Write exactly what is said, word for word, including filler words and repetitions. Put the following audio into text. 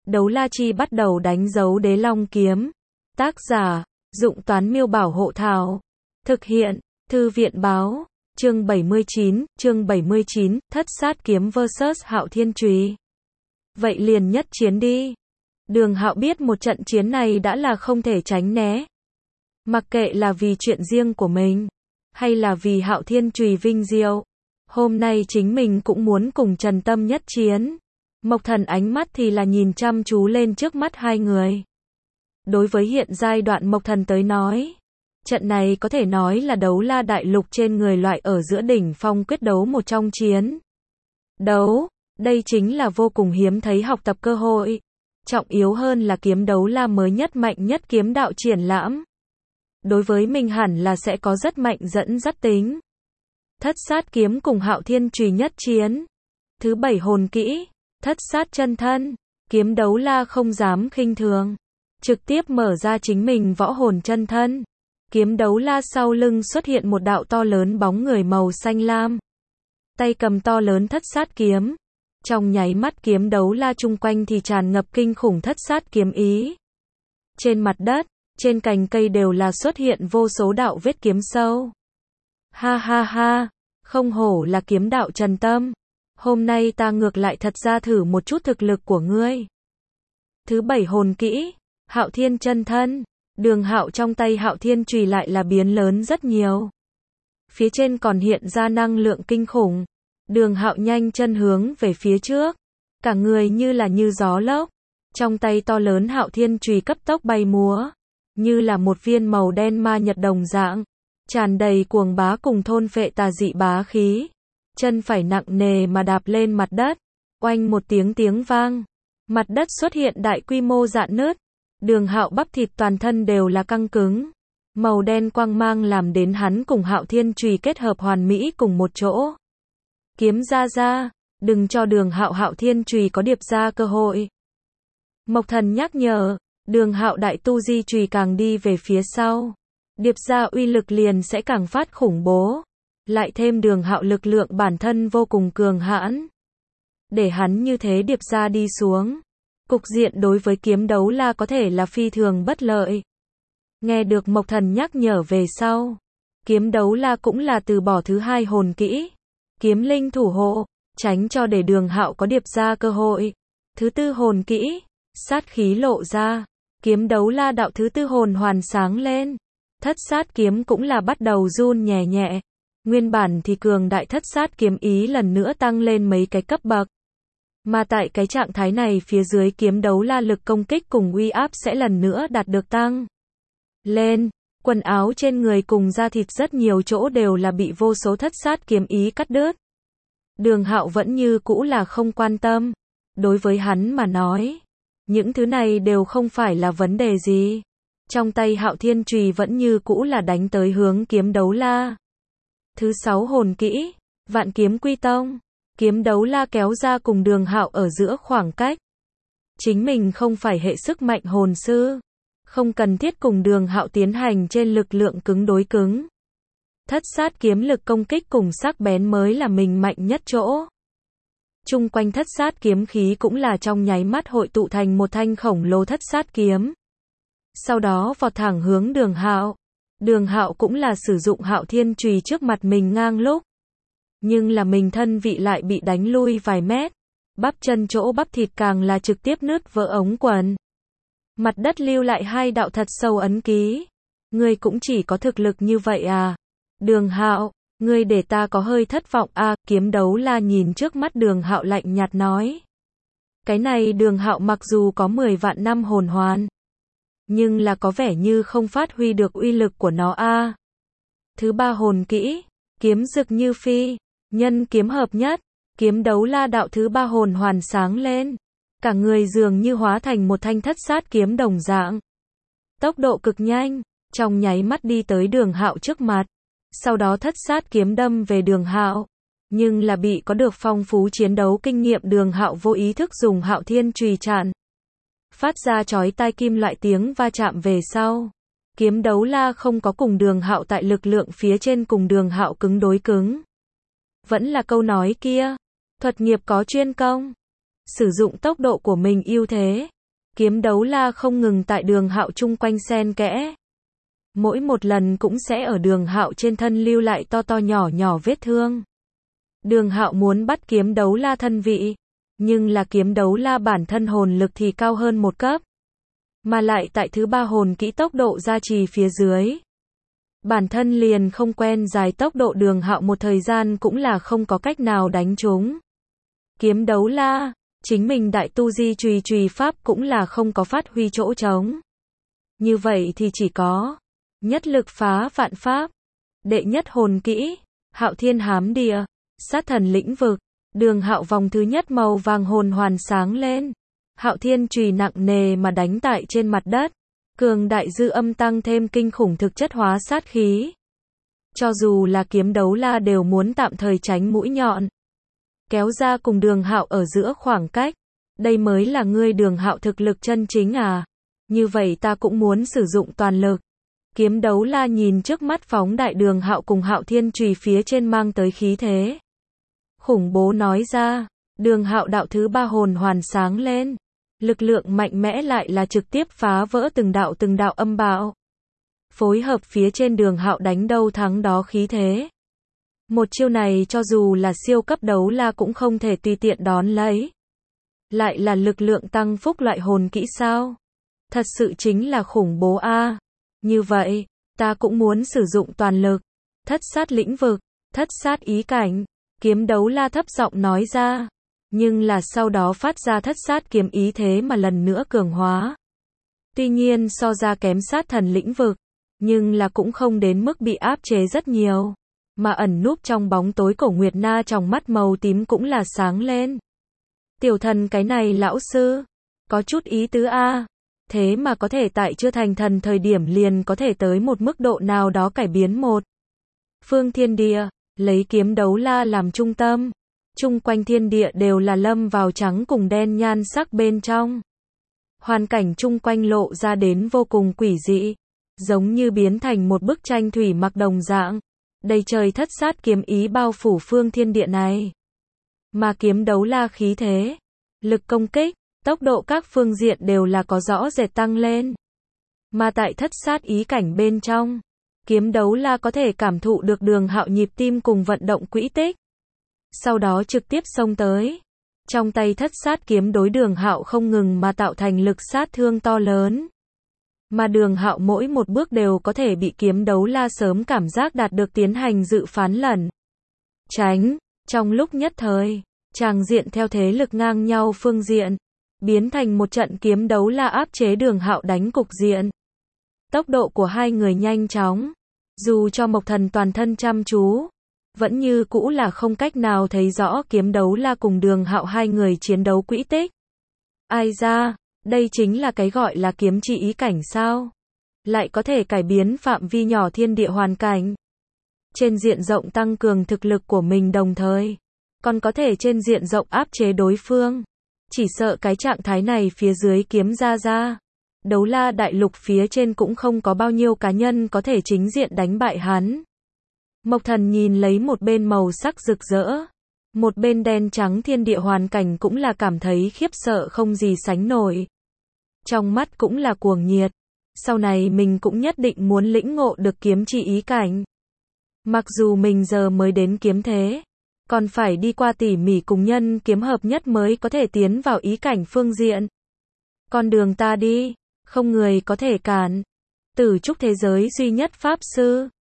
Đấu la chi bắt đầu đánh dấu đế long kiếm. Tác giả, Dụng Toán Miêu Bảo Hộ Thảo. Thực hiện, Thư viện Báo. Chương bảy mươi chín, chương bảy mươi chín, Thất Sát Kiếm versus Hạo Thiên Chùy. Vậy liền nhất chiến đi. Đường Hạo biết một trận chiến này đã là không thể tránh né. Mặc kệ là vì chuyện riêng của mình, hay là vì Hạo Thiên Chùy vinh diệu, hôm nay chính mình cũng muốn cùng Trần Tâm nhất chiến. Mộc Thần ánh mắt thì là nhìn chăm chú lên trước mắt hai người. Đối với hiện giai đoạn Mộc Thần tới nói, trận này có thể nói là đấu la đại lục trên người loại ở giữa đỉnh phong quyết đấu một trong chiến. Đấu, đây chính là vô cùng hiếm thấy học tập cơ hội. Trọng yếu hơn là kiếm đấu la mới nhất mạnh nhất kiếm đạo triển lãm. Đối với mình hẳn là sẽ có rất mạnh dẫn dắt tính. Thất sát kiếm cùng Hạo Thiên Chùy nhất chiến. Thứ bảy hồn kỹ, thất sát chân thân. Kiếm đấu la không dám khinh thường, trực tiếp mở ra chính mình võ hồn chân thân. Kiếm đấu la sau lưng xuất hiện một đạo to lớn bóng người màu xanh lam. Tay cầm to lớn thất sát kiếm. Trong nháy mắt kiếm đấu la chung quanh thì tràn ngập kinh khủng thất sát kiếm ý. Trên mặt đất, trên cành cây đều là xuất hiện vô số đạo vết kiếm sâu. Ha ha ha, không hổ là kiếm đạo Trần Tâm. Hôm nay ta ngược lại thật ra thử một chút thực lực của ngươi. Thứ bảy hồn kỹ, Hạo Thiên chân thân. Đường Hạo trong tay Hạo Thiên Chùy lại là biến lớn rất nhiều. Phía trên còn hiện ra năng lượng kinh khủng. Đường Hạo nhanh chân hướng về phía trước, cả người như là như gió lốc. Trong tay to lớn Hạo Thiên Chùy cấp tốc bay múa, như là một viên màu đen ma nhật đồng dạng, tràn đầy cuồng bá cùng thôn phệ tà dị bá khí. Chân phải nặng nề mà đạp lên mặt đất, oanh một tiếng tiếng vang, mặt đất xuất hiện đại quy mô rạn nứt. Đường Hạo bắp thịt toàn thân đều là căng cứng, màu đen quang mang làm đến hắn cùng Hạo Thiên Chùy kết hợp hoàn mỹ cùng một chỗ. Kiếm ra ra, đừng cho Đường Hạo Hạo Thiên Chùy có điệp ra cơ hội. Mộc Thần nhắc nhở, Đường Hạo đại tu di chùy càng đi về phía sau, điệp ra uy lực liền sẽ càng phát khủng bố. Lại thêm Đường Hạo lực lượng bản thân vô cùng cường hãn, để hắn như thế điệp ra đi xuống, cục diện đối với kiếm đấu la có thể là phi thường bất lợi. Nghe được Mộc Thần nhắc nhở về sau, kiếm đấu la cũng là từ bỏ thứ hai hồn kỹ, kiếm linh thủ hộ, tránh cho để Đường Hạo có điệp ra cơ hội. Thứ tư hồn kỹ, sát khí lộ ra, kiếm đấu la đạo thứ tư hồn hoàn sáng lên. Thất sát kiếm cũng là bắt đầu run nhẹ nhẹ. Nguyên bản thì cường đại thất sát kiếm ý lần nữa tăng lên mấy cái cấp bậc. Mà tại cái trạng thái này phía dưới kiếm đấu la lực công kích cùng uy áp sẽ lần nữa đạt được tăng lên. Quần áo trên người cùng da thịt rất nhiều chỗ đều là bị vô số thất sát kiếm ý cắt đứt. Đường Hạo vẫn như cũ là không quan tâm. Đối với hắn mà nói, những thứ này đều không phải là vấn đề gì. Trong tay Hạo Thiên Chùy vẫn như cũ là đánh tới hướng kiếm đấu la. Thứ sáu hồn kỹ, Vạn Kiếm Quy Tông. Kiếm đấu la kéo ra cùng Đường Hạo ở giữa khoảng cách. Chính mình không phải hệ sức mạnh hồn sư, không cần thiết cùng Đường Hạo tiến hành trên lực lượng cứng đối cứng. Thất sát kiếm lực công kích cùng sắc bén mới là mình mạnh nhất chỗ. Chung quanh thất sát kiếm khí cũng là trong nháy mắt hội tụ thành một thanh khổng lồ thất sát kiếm. Sau đó vọt thẳng hướng Đường Hạo. Đường Hạo cũng là sử dụng Hạo Thiên Chùy trước mặt mình ngang lúc. Nhưng là mình thân vị lại bị đánh lui vài mét. Bắp chân chỗ bắp thịt càng là trực tiếp nứt vỡ ống quần. Mặt đất lưu lại hai đạo thật sâu ấn ký. Ngươi cũng chỉ có thực lực như vậy à? Đường Hạo, ngươi để ta có hơi thất vọng à? Kiếm đấu la nhìn trước mắt Đường Hạo lạnh nhạt nói. Cái này Đường Hạo mặc dù có mười vạn năm hồn hoàn, nhưng là có vẻ như không phát huy được uy lực của nó a. À. Thứ ba hồn kỹ, kiếm rực như phi, nhân kiếm hợp nhất. Kiếm đấu la đạo thứ ba hồn hoàn sáng lên, cả người dường như hóa thành một thanh thất sát kiếm đồng dạng. Tốc độ cực nhanh, trong nháy mắt đi tới Đường Hạo trước mặt. Sau đó thất sát kiếm đâm về Đường Hạo, nhưng là bị có được phong phú chiến đấu kinh nghiệm Đường Hạo vô ý thức dùng Hạo Thiên Chùy chặn. Phát ra chói tai kim loại tiếng va chạm về sau. Kiếm đấu la không có cùng Đường Hạo tại lực lượng phía trên cùng Đường Hạo cứng đối cứng. Vẫn là câu nói kia, thuật nghiệp có chuyên công. Sử dụng tốc độ của mình ưu thế, Kiếm đấu la không ngừng tại Đường Hạo chung quanh xen kẽ. Mỗi một lần cũng sẽ ở Đường Hạo trên thân lưu lại to to nhỏ nhỏ vết thương. Đường Hạo muốn bắt kiếm đấu la thân vị, nhưng là kiếm đấu la bản thân hồn lực thì cao hơn một cấp. Mà lại tại thứ ba hồn kỹ tốc độ gia trì phía dưới. Bản thân liền không quen dài tốc độ Đường Hạo một thời gian cũng là không có cách nào đánh chúng. Kiếm đấu la, chính mình đại tu di trùy trùy pháp cũng là không có phát huy chỗ trống. Như vậy thì chỉ có nhất lực phá vạn pháp. Đệ nhất hồn kỹ, Hạo Thiên Hám Địa, sát thần lĩnh vực. Đường Hạo vòng thứ nhất màu vàng hồn hoàn sáng lên. Hạo Thiên chùy nặng nề mà đánh tại trên mặt đất. Cường đại dư âm tăng thêm kinh khủng thực chất hóa sát khí. Cho dù là kiếm đấu la đều muốn tạm thời tránh mũi nhọn. Kéo ra cùng Đường Hạo ở giữa khoảng cách. Đây mới là ngươi Đường Hạo thực lực chân chính à? Như vậy ta cũng muốn sử dụng toàn lực. Kiếm đấu la nhìn trước mắt phóng đại Đường Hạo cùng Hạo Thiên chùy phía trên mang tới khí thế. Khủng bố nói ra, Đường Hạo đạo thứ ba hồn hoàn sáng lên. Lực lượng mạnh mẽ lại là trực tiếp phá vỡ từng đạo từng đạo âm bạo. Phối hợp phía trên Đường Hạo đánh đâu thắng đó khí thế. Một chiêu này cho dù là siêu cấp đấu la cũng không thể tùy tiện đón lấy. Lại là lực lượng tăng phúc loại hồn kỹ sao? Thật sự chính là khủng bố a. À. Như vậy, ta cũng muốn sử dụng toàn lực. Thất sát lĩnh vực, thất sát ý cảnh. Kiếm đấu la thấp giọng nói ra. Nhưng là sau đó phát ra thất sát kiếm ý thế mà lần nữa cường hóa. Tuy nhiên so ra kém sát thần lĩnh vực. Nhưng là cũng không đến mức bị áp chế rất nhiều. Mà ẩn núp trong bóng tối Cổ Nguyệt Na trong mắt màu tím cũng là sáng lên. Tiểu thần cái này lão sư. Có chút ý tứ a. Thế mà có thể tại chưa thành thần thời điểm liền có thể tới một mức độ nào đó cải biến một phương thiên địa. Lấy kiếm đấu la làm trung tâm. Chung quanh thiên địa đều là lâm vào trắng cùng đen nhan sắc bên trong. Hoàn cảnh chung quanh lộ ra đến vô cùng quỷ dị. Giống như biến thành một bức tranh thủy mặc đồng dạng. Đầy trời thất sát kiếm ý bao phủ phương thiên địa này. Mà kiếm đấu la khí thế, lực công kích, tốc độ các phương diện đều là có rõ rệt tăng lên. Mà tại thất sát ý cảnh bên trong, kiếm đấu la có thể cảm thụ được Đường Hạo nhịp tim cùng vận động quỹ tích. Sau đó trực tiếp xông tới. Trong tay thất sát kiếm đối Đường Hạo không ngừng mà tạo thành lực sát thương to lớn. Mà Đường Hạo mỗi một bước đều có thể bị kiếm đấu la sớm cảm giác đạt được tiến hành dự phán lẩn. Tránh, trong lúc nhất thời, tràng diện theo thế lực ngang nhau phương diện, biến thành một trận kiếm đấu la áp chế Đường Hạo đánh cục diện. Tốc độ của hai người nhanh chóng, dù cho Mộc Thần toàn thân chăm chú, vẫn như cũ là không cách nào thấy rõ kiếm đấu la cùng Đường Hạo hai người chiến đấu quỹ tích. Ai ra, đây chính là cái gọi là kiếm chi ý cảnh sao? Lại có thể cải biến phạm vi nhỏ thiên địa hoàn cảnh. Trên diện rộng tăng cường thực lực của mình đồng thời, còn có thể trên diện rộng áp chế đối phương. Chỉ sợ cái trạng thái này phía dưới kiếm ra ra. Đấu la đại lục phía trên cũng không có bao nhiêu cá nhân có thể chính diện đánh bại hắn. Mộc Thần nhìn lấy một bên màu sắc rực rỡ, một bên đen trắng thiên địa hoàn cảnh cũng là cảm thấy khiếp sợ không gì sánh nổi. Trong mắt cũng là cuồng nhiệt. Sau này mình cũng nhất định muốn lĩnh ngộ được kiếm chi ý cảnh. Mặc dù mình giờ mới đến kiếm thế, còn phải đi qua tỉ mỉ cùng nhân kiếm hợp nhất mới có thể tiến vào ý cảnh phương diện. Con đường ta đi, không người có thể cản. Tử trúc thế giới duy nhất pháp sư.